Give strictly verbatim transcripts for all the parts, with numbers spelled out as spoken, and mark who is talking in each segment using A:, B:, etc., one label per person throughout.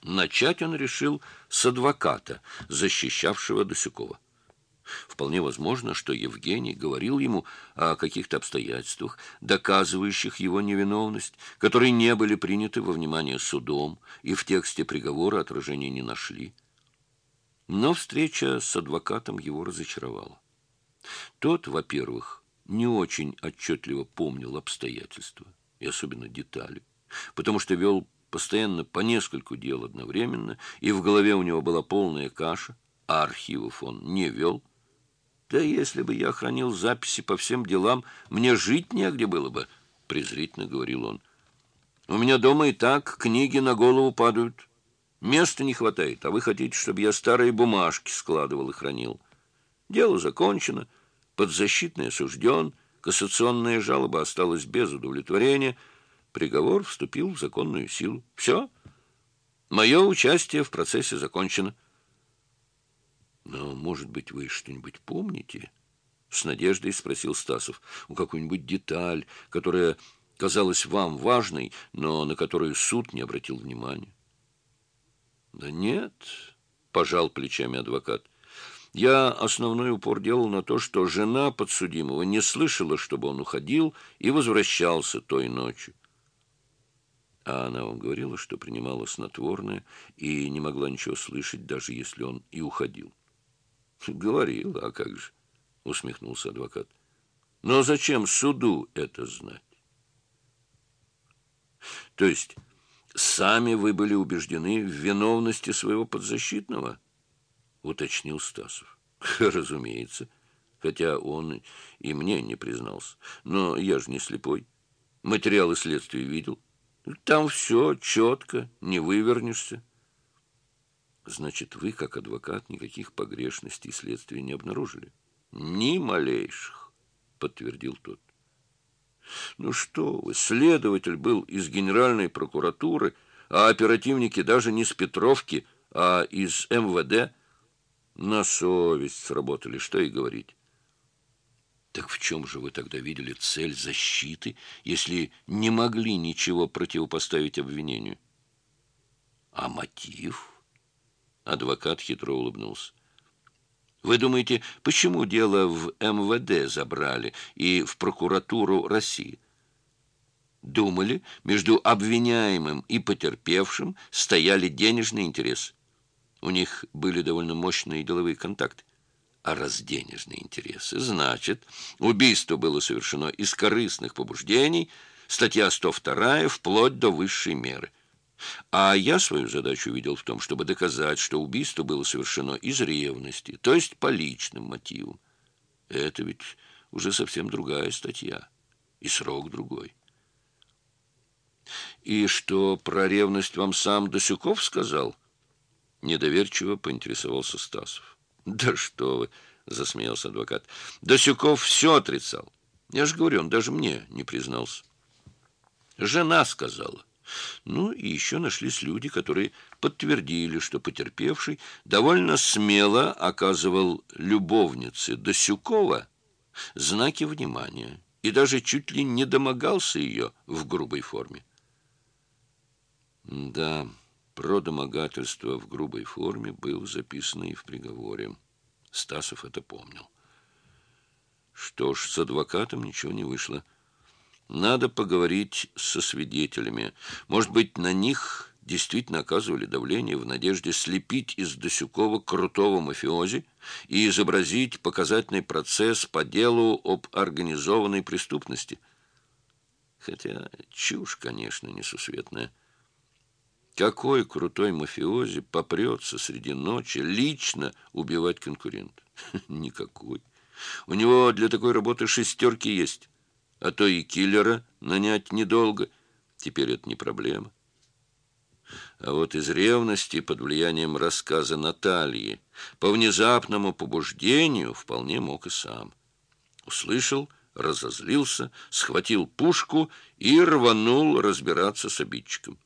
A: Начать он решил с адвоката, защищавшего Досюкова. Вполне возможно, что Евгений говорил ему о каких-то обстоятельствах, доказывающих его невиновность, которые не были приняты во внимание судом и в тексте приговора отражения не нашли. Но встреча с адвокатом его разочаровала. Тот, во-первых, не очень отчетливо помнил обстоятельства, и особенно детали, потому что вел постоянно по нескольку дел одновременно, и в голове у него была полная каша, а архивов он не вел. «Да если бы я хранил записи по всем делам, мне жить негде было бы», — презрительно говорил он. «У меня дома и так книги на голову падают. Места не хватает, а вы хотите, чтобы я старые бумажки складывал и хранил. Дело закончено, подзащитный осужден, кассационная жалоба осталась без удовлетворения, приговор вступил в законную силу. Все, мое участие в процессе закончено». «Но, может быть, вы что-нибудь помните?» — с надеждой спросил Стасов. «У какую-нибудь деталь, которая казалась вам важной, но на которую суд не обратил внимания?» «Да нет», — пожал плечами адвокат. «Я основной упор делал на то, что жена подсудимого не слышала, чтобы он уходил и возвращался той ночью». «А она вам говорила, что принимала снотворное и не могла ничего слышать, даже если он и уходил?» «Говорил, а как же», — усмехнулся адвокат. «Но зачем суду это знать?» «То есть сами вы были убеждены в виновности своего подзащитного?» — уточнил Стасов. «Разумеется, хотя он и мне не признался. Но я же не слепой. Материалы следствия видел. Там все четко, не вывернешься». «Значит, вы, как адвокат, никаких погрешностей следствия не обнаружили?» «Ни малейших», — подтвердил тот. «Ну что вы, следователь был из Генеральной прокуратуры, а оперативники даже не с Петровки, а из эм вэ дэ. На совесть сработали, что и говорить». «Так в чем же вы тогда видели цель защиты, если не могли ничего противопоставить обвинению?» «А мотив?» Адвокат хитро улыбнулся. «Вы думаете, почему дело в эм вэ дэ забрали и в прокуратуру России? Думали, между обвиняемым и потерпевшим стояли денежные интересы. У них были довольно мощные деловые контакты. А раз денежные интересы, значит, убийство было совершено из корыстных побуждений, статья сто вторая, вплоть до высшей меры. А я свою задачу видел в том, чтобы доказать, что убийство было совершено из ревности, то есть по личным мотивам. Это ведь уже совсем другая статья, и срок другой». «И что, про ревность вам сам Досюков сказал?» Недоверчиво поинтересовался Стасов. «Да что вы!» — засмеялся адвокат. «Досюков все отрицал. Я же говорю, он даже мне не признался. Жена сказала. Ну, и еще нашлись люди, которые подтвердили, что потерпевший довольно смело оказывал любовнице Досюкова знаки внимания и даже чуть ли не домогался ее в грубой форме». Да, про домогательство в грубой форме было записано и в приговоре. Стасов это помнил. Что ж, с адвокатом ничего не вышло. Надо поговорить со свидетелями. Может быть, на них действительно оказывали давление в надежде слепить из Досюкова крутого мафиози и изобразить показательный процесс по делу об организованной преступности. Хотя чушь, конечно, несусветная. Какой крутой мафиози попрется среди ночи лично убивать конкурента? Никакой. У него для такой работы шестерки есть, а то и киллера нанять недолго. Теперь это не проблема. А вот из ревности под влиянием рассказа Натальи по внезапному побуждению вполне мог и сам. Услышал, разозлился, схватил пушку и рванул разбираться с обидчиком.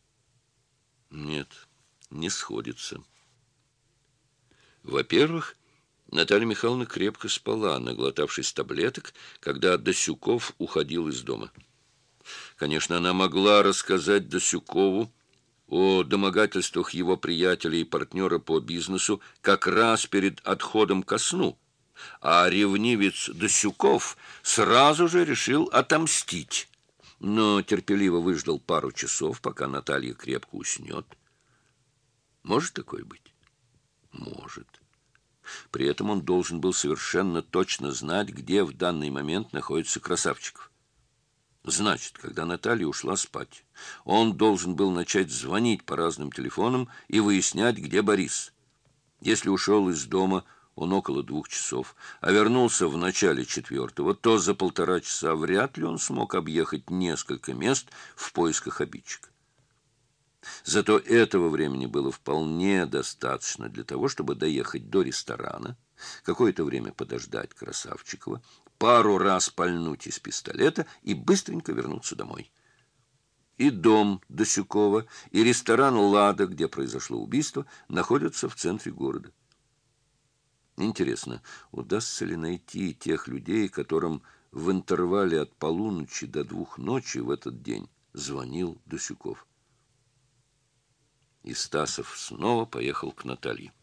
A: Нет, не сходится. Во-первых, Наталья Михайловна крепко спала, наглотавшись таблеток, когда Досюков уходил из дома. Конечно, она могла рассказать Досюкову о домогательствах его приятеля и партнера по бизнесу как раз перед отходом ко сну, а ревнивец Досюков сразу же решил отомстить, но терпеливо выждал пару часов, пока Наталья крепко уснет. Может такое быть? Может. При этом он должен был совершенно точно знать, где в данный момент находится Красавчиков. Значит, когда Наталья ушла спать, он должен был начать звонить по разным телефонам и выяснять, где Борис. Если ушел из дома он около двух часов, а вернулся в начале четвертого, то за полтора часа вряд ли он смог объехать несколько мест в поисках обидчика. Зато этого времени было вполне достаточно для того, чтобы доехать до ресторана, какое-то время подождать Красавчикова, пару раз пальнуть из пистолета и быстренько вернуться домой. И дом Досюкова, и ресторан «Лада», где произошло убийство, находятся в центре города. Интересно, удастся ли найти тех людей, которым в интервале от полуночи до двух ночи в этот день звонил Досюков? И Стасов снова поехал к Наталье.